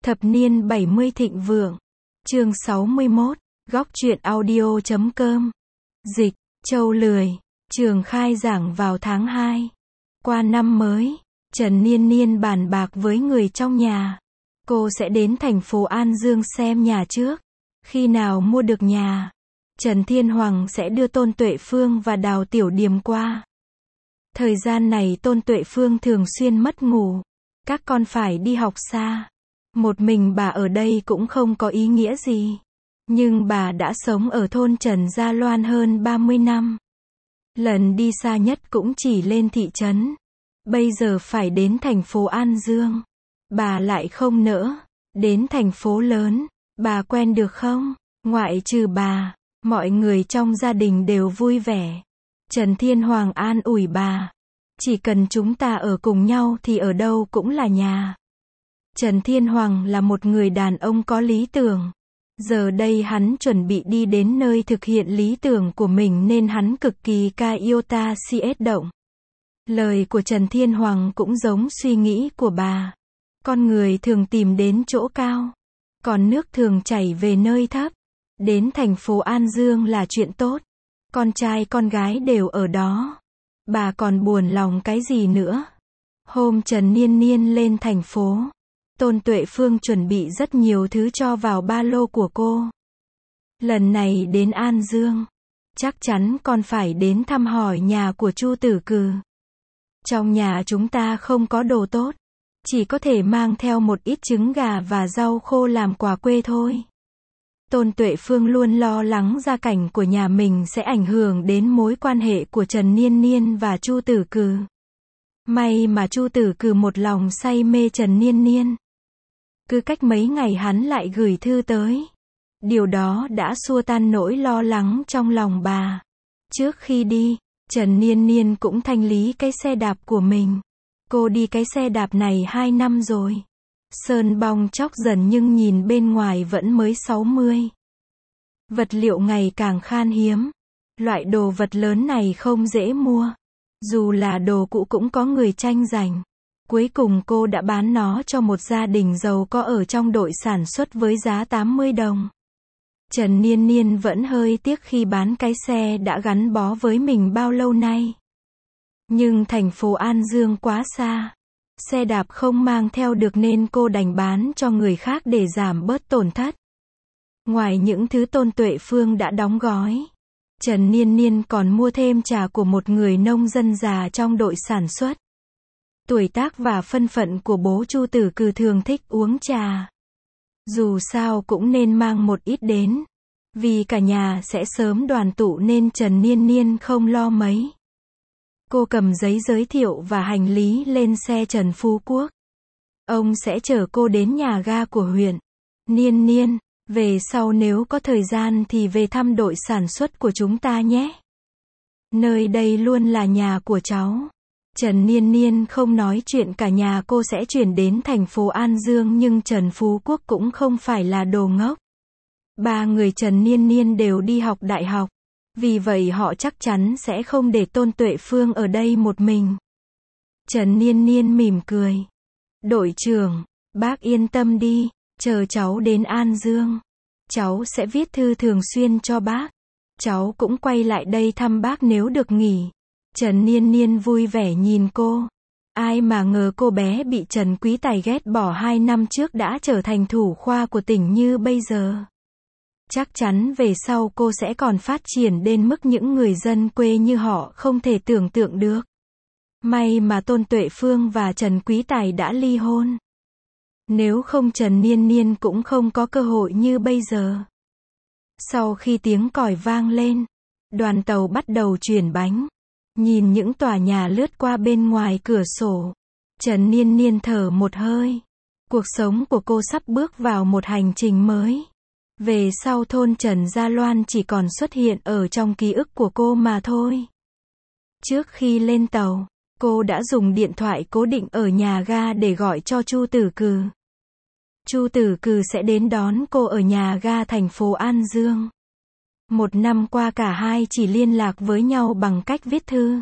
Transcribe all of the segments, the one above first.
Thập niên 70 thịnh vượng. Chương 61. Góc truyện audio.com. Dịch, Châu Lười. Trường khai giảng vào tháng 2. Qua năm mới, Trần Niên Niên bàn bạc với người trong nhà. Cô sẽ đến thành phố An Dương xem nhà trước. Khi nào mua được nhà, Trần Thiên Hoàng sẽ đưa Tôn Tuệ Phương và Đào Tiểu Điềm qua. Thời gian này Tôn Tuệ Phương thường xuyên mất ngủ. Các con phải đi học xa. Một mình bà ở đây cũng không có ý nghĩa gì. Nhưng bà đã sống ở thôn Trần Gia Loan hơn 30 năm. Lần đi xa nhất cũng chỉ lên thị trấn. Bây giờ phải đến thành phố An Dương. Bà lại không nỡ. Đến thành phố lớn, bà quen được không? Ngoại trừ bà, mọi người trong gia đình đều vui vẻ. Trần Thiên Hoàng an ủi bà. Chỉ cần chúng ta ở cùng nhau thì ở đâu cũng là nhà. Trần Thiên Hoàng là một người đàn ông có lý tưởng. Giờ đây hắn chuẩn bị đi đến nơi thực hiện lý tưởng của mình nên hắn cực kỳ iota CS động. Lời của Trần Thiên Hoàng cũng giống suy nghĩ của bà. Con người thường tìm đến chỗ cao, còn nước thường chảy về nơi thấp. Đến thành phố An Dương là chuyện tốt. Con trai con gái đều ở đó. Bà còn buồn lòng cái gì nữa? Hôm Trần Niên Niên lên thành phố, Tôn Tuệ Phương chuẩn bị rất nhiều thứ cho vào ba lô của cô. Lần này đến An Dương, chắc chắn con phải đến thăm hỏi nhà của Chu Tử Cừ. Trong nhà chúng ta không có đồ tốt, chỉ có thể mang theo một ít trứng gà và rau khô làm quà quê thôi. Tôn Tuệ Phương luôn lo lắng gia cảnh của nhà mình sẽ ảnh hưởng đến mối quan hệ của Trần Niên Niên và Chu Tử Cừ. May mà Chu Tử Cừ một lòng say mê Trần Niên Niên. Cứ cách mấy ngày hắn lại gửi thư tới. Điều đó đã xua tan nỗi lo lắng trong lòng bà. Trước khi đi, Trần Niên Niên cũng thanh lý cái xe đạp của mình. Cô đi cái xe đạp này 2 năm rồi. Sơn bong chóc dần nhưng nhìn bên ngoài vẫn mới 60. Vật liệu ngày càng khan hiếm. Loại đồ vật lớn này không dễ mua. Dù là đồ cũ cũng có người tranh giành. Cuối cùng cô đã bán nó cho một gia đình giàu có ở trong đội sản xuất với giá 80 đồng. Trần Niên Niên vẫn hơi tiếc khi bán cái xe đã gắn bó với mình bao lâu nay. Nhưng thành phố An Dương quá xa. Xe đạp không mang theo được nên cô đành bán cho người khác để giảm bớt tổn thất. Ngoài những thứ Tôn Tuệ Phương đã đóng gói, Trần Niên Niên còn mua thêm trà của một người nông dân già trong đội sản xuất. Tuổi tác và thân phận của bố Chu Tử Cừ thường thích uống trà. Dù sao cũng nên mang một ít đến. Vì cả nhà sẽ sớm đoàn tụ nên Trần Niên Niên không lo mấy. Cô cầm giấy giới thiệu và hành lý lên xe Trần Phú Quốc. Ông sẽ chở cô đến nhà ga của huyện. Niên Niên, về sau nếu có thời gian thì về thăm đội sản xuất của chúng ta nhé. Nơi đây luôn là nhà của cháu. Trần Niên Niên không nói chuyện cả nhà cô sẽ chuyển đến thành phố An Dương nhưng Trần Phú Quốc cũng không phải là đồ ngốc. Ba người Trần Niên Niên đều đi học đại học. Vì vậy họ chắc chắn sẽ không để Tôn Tuệ Phương ở đây một mình. Trần Niên Niên mỉm cười. Đội trưởng, bác yên tâm đi, chờ cháu đến An Dương. Cháu sẽ viết thư thường xuyên cho bác. Cháu cũng quay lại đây thăm bác nếu được nghỉ. Trần Niên Niên vui vẻ nhìn cô. Ai mà ngờ cô bé bị Trần Quý Tài ghét bỏ 2 năm trước đã trở thành thủ khoa của tỉnh như bây giờ. Chắc chắn về sau cô sẽ còn phát triển đến mức những người dân quê như họ không thể tưởng tượng được. May mà Tôn Tuệ Phương và Trần Quý Tài đã ly hôn. Nếu không Trần Niên Niên cũng không có cơ hội như bây giờ. Sau khi tiếng còi vang lên, đoàn tàu bắt đầu chuyển bánh. Nhìn những tòa nhà lướt qua bên ngoài cửa sổ, Trần Niên Niên thở một hơi. Cuộc sống của cô sắp bước vào một hành trình mới. Về sau thôn Trần Gia Loan chỉ còn xuất hiện ở trong ký ức của cô mà thôi. Trước khi lên tàu, cô đã dùng điện thoại cố định ở nhà ga để gọi cho Chu Tử Cừ. Chu Tử Cừ sẽ đến đón cô ở nhà ga thành phố An Dương. 1 năm qua cả hai chỉ liên lạc với nhau bằng cách viết thư.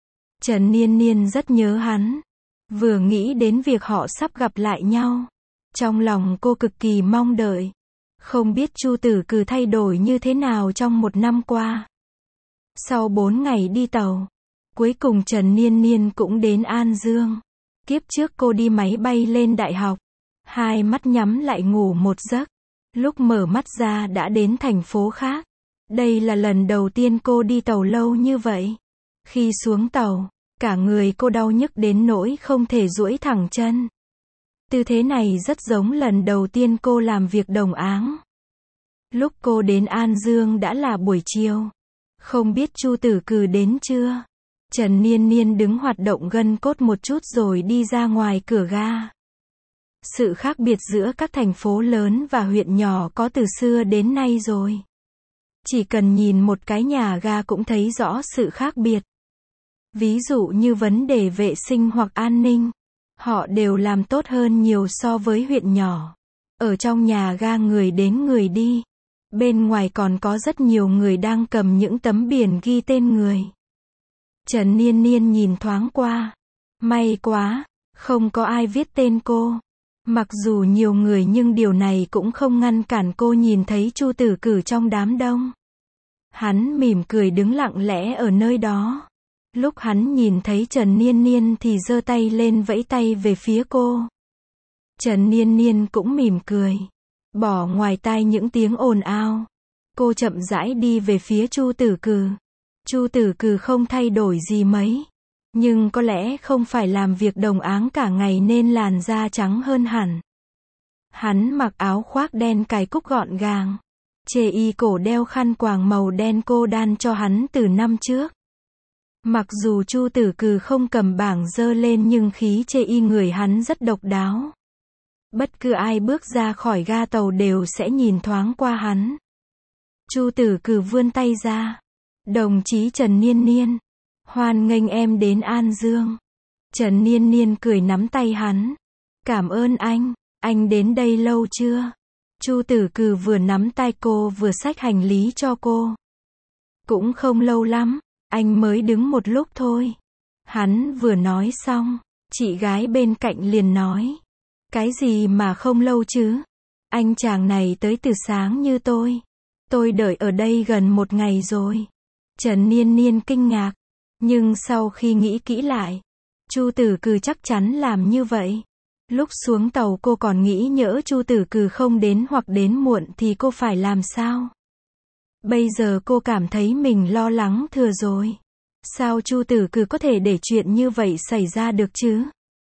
Trần Niên Niên rất nhớ hắn. Vừa nghĩ đến việc họ sắp gặp lại nhau, Trong lòng cô cực kỳ mong đợi. Không biết Chu Tử Cừ thay đổi như thế nào trong 1 năm qua. Sau 4 ngày đi tàu, cuối cùng Trần Niên Niên cũng đến An Dương. Kiếp trước cô đi máy bay lên đại học, hai mắt nhắm lại ngủ một giấc. Lúc mở mắt ra đã đến thành phố khác. Đây là lần đầu tiên cô đi tàu lâu như vậy. Khi xuống tàu, cả người cô đau nhức đến nỗi không thể duỗi thẳng chân. Tư thế này rất giống lần đầu tiên cô làm việc đồng áng. Lúc cô đến An Dương đã là buổi chiều. Không biết Chu Tử Cừ đến chưa? Trần Niên Niên đứng hoạt động gân cốt một chút rồi đi ra ngoài cửa ga. Sự khác biệt giữa các thành phố lớn và huyện nhỏ có từ xưa đến nay rồi. Chỉ cần nhìn một cái nhà ga cũng thấy rõ sự khác biệt. Ví dụ như vấn đề vệ sinh hoặc an ninh, họ đều làm tốt hơn nhiều so với huyện nhỏ. Ở trong nhà ga người đến người đi. Bên ngoài còn có rất nhiều người đang cầm những tấm biển ghi tên người. Trần Niên Niên nhìn thoáng qua. May quá, không có ai viết tên cô. Mặc dù nhiều người nhưng điều này cũng không ngăn cản cô nhìn thấy Chu Tử Cừ trong đám đông. Hắn mỉm cười đứng lặng lẽ ở nơi đó. Lúc hắn nhìn thấy Trần Niên Niên thì giơ tay lên vẫy tay về phía cô. Trần Niên Niên cũng mỉm cười. Bỏ ngoài tai những tiếng ồn ào. Cô chậm rãi đi về phía Chu Tử Cừ. Chu Tử Cừ không thay đổi gì mấy. Nhưng có lẽ không phải làm việc đồng áng cả ngày nên làn da trắng hơn hẳn. Hắn mặc áo khoác đen cài cúc gọn gàng. Chê y cổ đeo khăn quàng màu đen cô đan cho hắn từ năm trước. Mặc dù Chu Tử Cừ không cầm bảng dơ lên nhưng khí chê y người hắn rất độc đáo. Bất cứ ai bước ra khỏi ga tàu đều sẽ nhìn thoáng qua hắn. Chu Tử Cừ vươn tay ra. Đồng chí Trần Niên Niên, hoan nghênh em đến An Dương. Trần Niên Niên cười nắm tay hắn. Cảm ơn anh đến đây lâu chưa? Chu Tử Cừ vừa nắm tay cô vừa xách hành lý cho cô. Cũng không lâu lắm, anh mới đứng một lúc thôi. Hắn vừa nói xong, chị gái bên cạnh liền nói. Cái gì mà không lâu chứ? Anh chàng này tới từ sáng như tôi. Tôi đợi ở đây gần 1 ngày rồi. Trần Niên Niên kinh ngạc. Nhưng sau khi nghĩ kỹ lại, Chu Tử Cừ chắc chắn làm như vậy. Lúc xuống tàu cô còn nghĩ nhỡ Chu Tử Cừ không đến hoặc đến muộn thì cô phải làm sao? Bây giờ cô cảm thấy mình lo lắng thừa rồi. Sao Chu Tử Cừ có thể để chuyện như vậy xảy ra được chứ?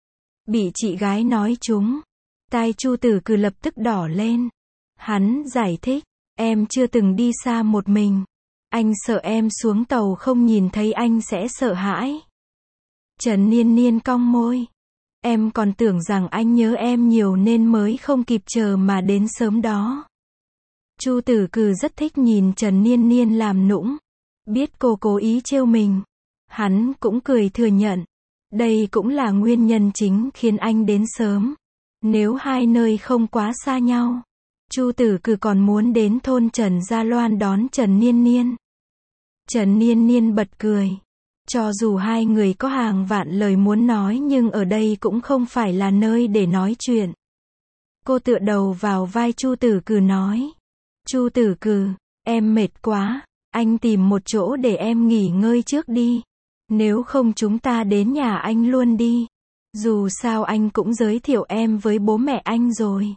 Bị chị gái nói trúng. Tai Chu Tử Cừ lập tức đỏ lên. Hắn giải thích. Em chưa từng đi xa một mình. Anh sợ em xuống tàu không nhìn thấy anh sẽ sợ hãi. Trần Niên Niên cong môi. Em còn tưởng rằng anh nhớ em nhiều nên mới không kịp chờ mà đến sớm đó. Chu Tử Cừ rất thích nhìn Trần Niên Niên làm nũng. Biết cô cố ý trêu mình. Hắn cũng cười thừa nhận. Đây cũng là nguyên nhân chính khiến anh đến sớm. Nếu hai nơi không quá xa nhau, Chu Tử Cừ còn muốn đến thôn Trần Gia Loan đón Trần Niên Niên. Trần Niên Niên bật cười. Cho dù hai người có hàng vạn lời muốn nói nhưng ở đây cũng không phải là nơi để nói chuyện. Cô tựa đầu vào vai Chu Tử Cừ nói. Chu Tử Cừ, em mệt quá, anh tìm một chỗ để em nghỉ ngơi trước đi. Nếu không chúng ta đến nhà anh luôn đi. Dù sao anh cũng giới thiệu em với bố mẹ anh rồi.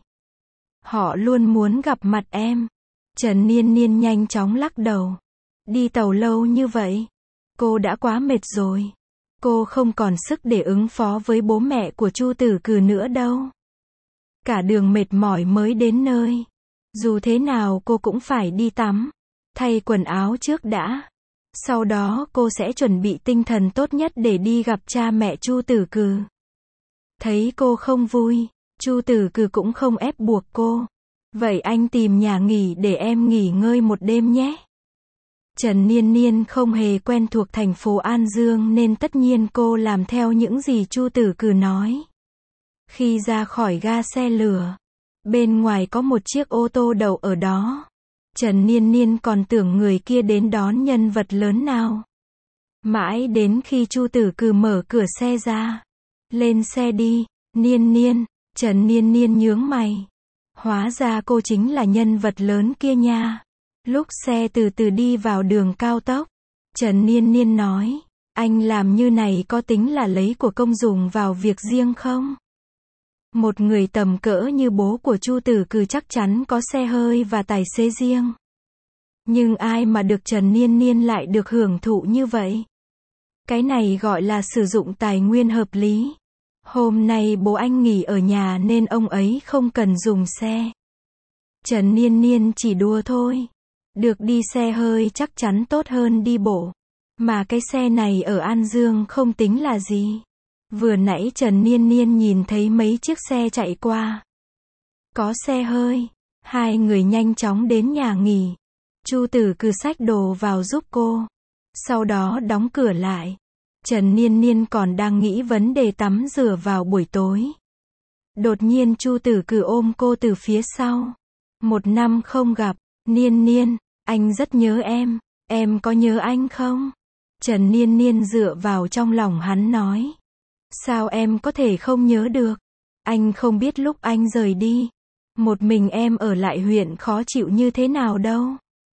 Họ luôn muốn gặp mặt em. Trần Niên Niên nhanh chóng lắc đầu. Đi tàu lâu như vậy, cô đã quá mệt rồi. Cô không còn sức để ứng phó với bố mẹ của Chu Tử Cừ nữa đâu. Cả đường mệt mỏi mới đến nơi. Dù thế nào cô cũng phải đi tắm, thay quần áo trước đã. Sau đó cô sẽ chuẩn bị tinh thần tốt nhất để đi gặp cha mẹ Chu Tử Cừ. Thấy cô không vui, Chu Tử Cừ cũng không ép buộc cô. Vậy anh tìm nhà nghỉ để em nghỉ ngơi một đêm nhé. Trần Niên Niên không hề quen thuộc thành phố An Dương nên tất nhiên cô làm theo những gì Chu Tử Cừ nói. Khi ra khỏi ga xe lửa, bên ngoài có một chiếc ô tô đậu ở đó. Trần Niên Niên còn tưởng người kia đến đón nhân vật lớn nào. Mãi đến khi Chu Tử Cừ mở cửa xe ra. Lên xe đi, Niên Niên. Trần Niên Niên nhướng mày. Hóa ra cô chính là nhân vật lớn kia nha. Lúc xe từ từ đi vào đường cao tốc, Trần Niên Niên nói, anh làm như này có tính là lấy của công dùng vào việc riêng không? Một người tầm cỡ như bố của Chu Tử Cừ chắc chắn có xe hơi và tài xế riêng. Nhưng ai mà được Trần Niên Niên lại được hưởng thụ như vậy? Cái này gọi là sử dụng tài nguyên hợp lý. Hôm nay bố anh nghỉ ở nhà nên ông ấy không cần dùng xe. Trần Niên Niên chỉ đùa thôi. Được đi xe hơi chắc chắn tốt hơn đi bộ. Mà cái xe này ở An Dương không tính là gì. Vừa nãy Trần Niên Niên nhìn thấy mấy chiếc xe chạy qua. Có xe hơi. Hai người nhanh chóng đến nhà nghỉ. Chu Tử Cừ xách đồ vào giúp cô. Sau đó đóng cửa lại. Trần Niên Niên còn đang nghĩ vấn đề tắm rửa vào buổi tối. Đột nhiên Chu Tử Cừ ôm cô từ phía sau. 1 năm không gặp, Niên Niên, anh rất nhớ em có nhớ anh không? Trần Niên Niên dựa vào trong lòng hắn nói. Sao em có thể không nhớ được? Anh không biết lúc anh rời đi, một mình em ở lại huyện khó chịu như thế nào đâu.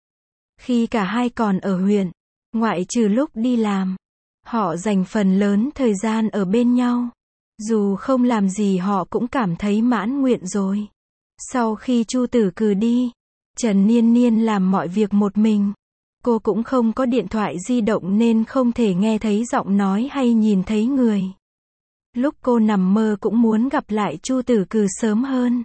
Khi cả hai còn ở huyện, ngoại trừ lúc đi làm, họ dành phần lớn thời gian ở bên nhau. Dù không làm gì họ cũng cảm thấy mãn nguyện rồi. Sau khi Chu Tử Cừ đi, Trần Niên Niên làm mọi việc một mình. Cô cũng không có điện thoại di động nên không thể nghe thấy giọng nói hay nhìn thấy người. Lúc cô nằm mơ cũng muốn gặp lại Chu Tử Cừ sớm hơn.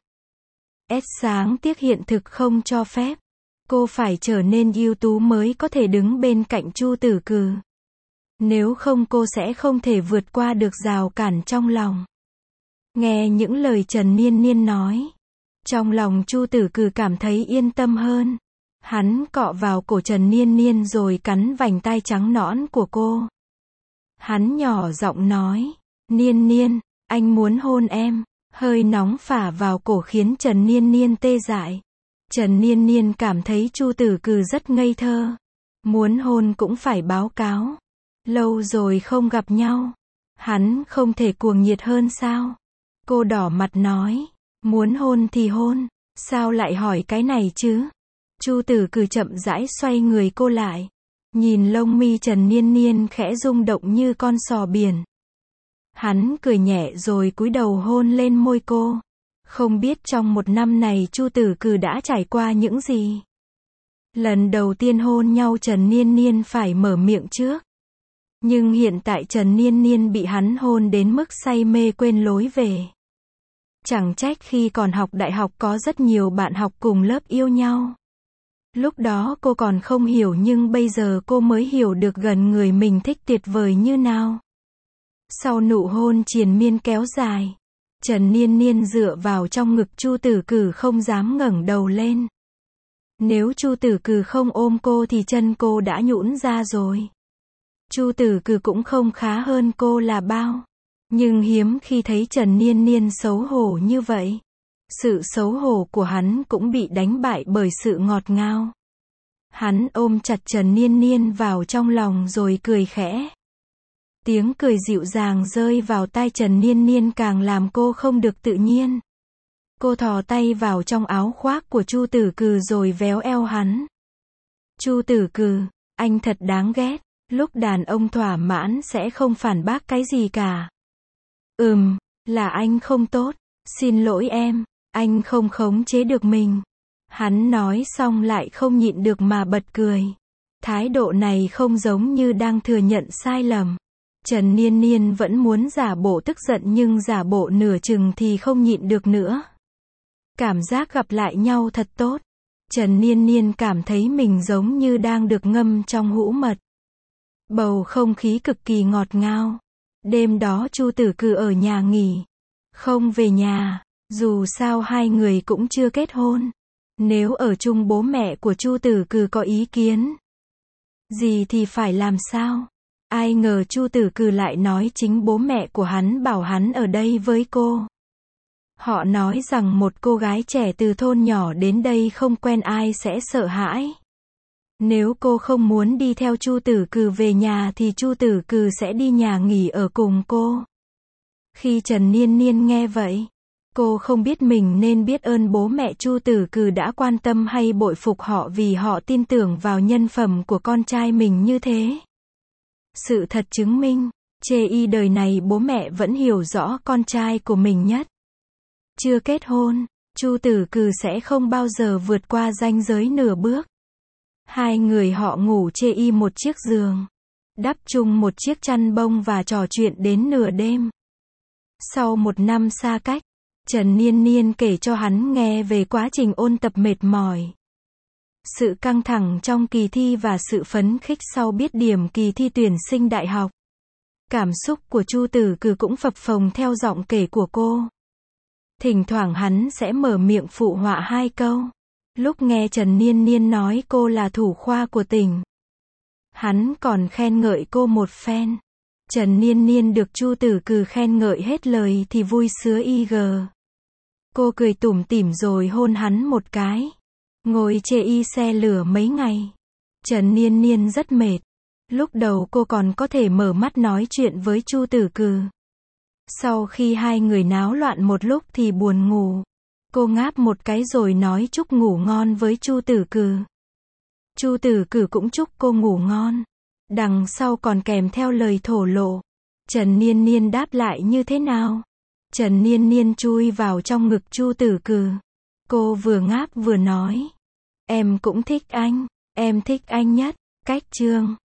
Sáng tiếc hiện thực không cho phép. Cô phải trở nên ưu tú mới có thể đứng bên cạnh Chu Tử Cừ. Nếu không cô sẽ không thể vượt qua được rào cản trong lòng. Nghe những lời Trần Niên Niên nói, trong lòng Chu Tử Cừ cảm thấy yên tâm hơn. Hắn cọ vào cổ Trần Niên Niên rồi cắn vành tai trắng nõn của cô. Hắn nhỏ giọng nói, Niên Niên, anh muốn hôn em. Hơi nóng phả vào cổ khiến Trần Niên Niên tê dại. Trần Niên Niên cảm thấy Chu Tử Cừ rất ngây thơ. Muốn hôn cũng phải báo cáo. Lâu rồi không gặp nhau. Hắn không thể cuồng nhiệt hơn sao? Cô đỏ mặt nói, muốn hôn thì hôn, sao lại hỏi cái này chứ? Chu Tử Cừ chậm rãi xoay người cô lại. Nhìn lông mi Trần Niên Niên khẽ rung động như con sò biển. Hắn cười nhẹ rồi cúi đầu hôn lên môi cô. Không biết trong 1 năm này Chu Tử Cừ đã trải qua những gì. Lần đầu tiên hôn nhau Trần Niên Niên phải mở miệng trước. Nhưng hiện tại Trần Niên Niên bị hắn hôn đến mức say mê quên lối về. Chẳng trách khi còn học đại học có rất nhiều bạn học cùng lớp yêu nhau. Lúc đó cô còn không hiểu nhưng bây giờ cô mới hiểu được gần người mình thích tuyệt vời như nào. Sau nụ hôn triền miên kéo dài, Trần Niên Niên dựa vào trong ngực Chu Tử Cừ không dám ngẩng đầu lên. Nếu Chu Tử Cừ không ôm cô thì chân cô đã nhũn ra rồi. Chu Tử Cừ cũng không khá hơn cô là bao. Nhưng hiếm khi thấy Trần Niên Niên xấu hổ như vậy. Sự xấu hổ của hắn cũng bị đánh bại bởi sự ngọt ngào. Hắn ôm chặt Trần Niên Niên vào trong lòng rồi cười khẽ. Tiếng cười dịu dàng rơi vào tai Trần Niên Niên càng làm cô không được tự nhiên. Cô thò tay vào trong áo khoác của Chu Tử Cừ rồi véo eo hắn. Chu Tử Cừ, anh thật đáng ghét. Lúc đàn ông thỏa mãn sẽ không phản bác cái gì cả. Là anh không tốt. Xin lỗi em, anh không khống chế được mình. Hắn nói xong lại không nhịn được mà bật cười. Thái độ này không giống như đang thừa nhận sai lầm. Trần Niên Niên vẫn muốn giả bộ tức giận nhưng giả bộ nửa chừng thì không nhịn được nữa. Cảm giác gặp lại nhau thật tốt. Trần Niên Niên cảm thấy mình giống như đang được ngâm trong hũ mật. Bầu không khí cực kỳ ngọt ngào. Đêm đó Chu Tử Cừ ở nhà nghỉ. Không về nhà, dù sao hai người cũng chưa kết hôn. Nếu ở chung bố mẹ của Chu Tử Cừ có ý kiến gì thì phải làm sao? Ai ngờ Chu Tử Cừ lại nói chính bố mẹ của hắn bảo hắn ở đây với cô. Họ nói rằng một cô gái trẻ từ thôn nhỏ đến đây không quen ai sẽ sợ hãi. Nếu cô không muốn đi theo Chu Tử Cừ về nhà thì Chu Tử Cừ sẽ đi nhà nghỉ ở cùng cô. Khi Trần Niên Niên nghe vậy, Cô không biết mình nên biết ơn bố mẹ Chu Tử Cừ đã quan tâm hay bội phục họ vì họ tin tưởng vào nhân phẩm của con trai mình như thế. Sự thật chứng minh, chê y đời này bố mẹ vẫn hiểu rõ con trai của mình nhất. Chưa kết hôn, Chu Tử Cừ sẽ không bao giờ vượt qua ranh giới nửa bước. Hai người họ ngủ chê y một chiếc giường, đắp chung một chiếc chăn bông và trò chuyện đến nửa đêm. Sau 1 năm xa cách, Trần Niên Niên kể cho hắn nghe về quá trình ôn tập mệt mỏi, sự căng thẳng trong kỳ thi và sự phấn khích sau biết điểm kỳ thi tuyển sinh đại học. Cảm xúc của Chu Tử Cừ cũng phập phồng theo giọng kể của cô. Thỉnh thoảng hắn sẽ mở miệng phụ họa 2 câu. Lúc nghe Trần Niên Niên nói cô là thủ khoa của tỉnh, hắn còn khen ngợi cô một phen. Trần Niên Niên được Chu Tử Cừ khen ngợi hết lời thì vui sứa y. Cô cười tủm tỉm rồi hôn hắn một cái. Ngồi chê y xe lửa mấy ngày. Trần Niên Niên rất mệt. Lúc đầu cô còn có thể mở mắt nói chuyện với Chu Tử Cừ. Sau khi hai người náo loạn một lúc thì buồn ngủ. Cô ngáp một cái rồi nói chúc ngủ ngon với Chu Tử Cừ. Chu Tử Cừ cũng chúc cô ngủ ngon. Đằng sau còn kèm theo lời thổ lộ. Trần Niên Niên đáp lại như thế nào? Trần Niên Niên chui vào trong ngực Chu Tử Cừ. Cô vừa ngáp vừa nói. Em cũng thích anh. Em thích anh nhất. Cách chương